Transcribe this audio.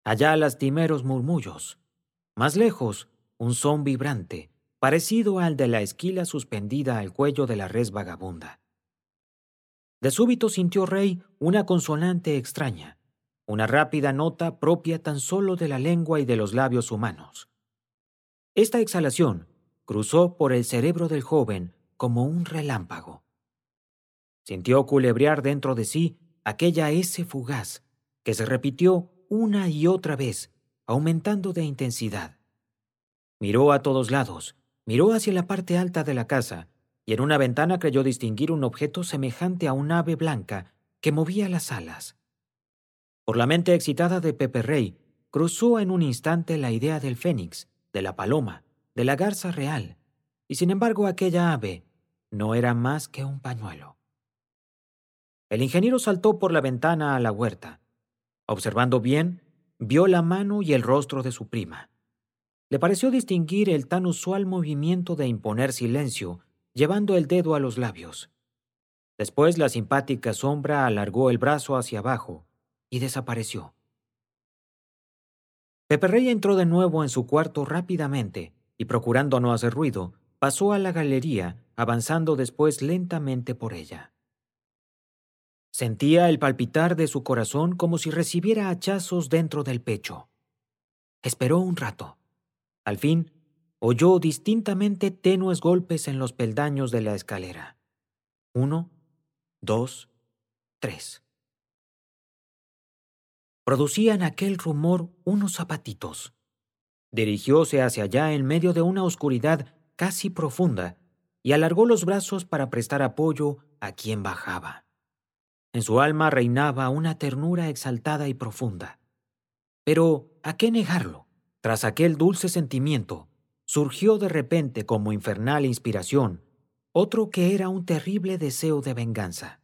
Allá lastimeros murmullos. Más lejos, un son vibrante, parecido al de la esquila suspendida al cuello de la res vagabunda. De súbito sintió Rey una consonante extraña, una rápida nota propia tan solo de la lengua y de los labios humanos. Esta exhalación cruzó por el cerebro del joven como un relámpago. Sintió culebrear dentro de sí aquella S fugaz que se repitió una y otra vez, aumentando de intensidad. Miró a todos lados, miró hacia la parte alta de la casa, y en una ventana creyó distinguir un objeto semejante a un ave blanca que movía las alas. Por la mente excitada de Pepe Rey, cruzó en un instante la idea del fénix, de la paloma, de la garza real, y sin embargo aquella ave no era más que un pañuelo. El ingeniero saltó por la ventana a la huerta. Observando bien, vio la mano y el rostro de su prima. Le pareció distinguir el tan usual movimiento de imponer silencio, llevando el dedo a los labios. Después la simpática sombra alargó el brazo hacia abajo y desapareció. Pepe Rey entró de nuevo en su cuarto rápidamente y, procurando no hacer ruido, pasó a la galería, avanzando después lentamente por ella. Sentía el palpitar de su corazón como si recibiera hachazos dentro del pecho. Esperó un rato. Al fin, oyó distintamente tenues golpes en los peldaños de la escalera. 1, 2, 3. Producían aquel rumor unos zapatitos. Dirigióse hacia allá en medio de una oscuridad casi profunda y alargó los brazos para prestar apoyo a quien bajaba. En su alma reinaba una ternura exaltada y profunda. Pero, ¿a qué negarlo? Tras aquel dulce sentimiento, surgió de repente como infernal inspiración otro que era un terrible deseo de venganza.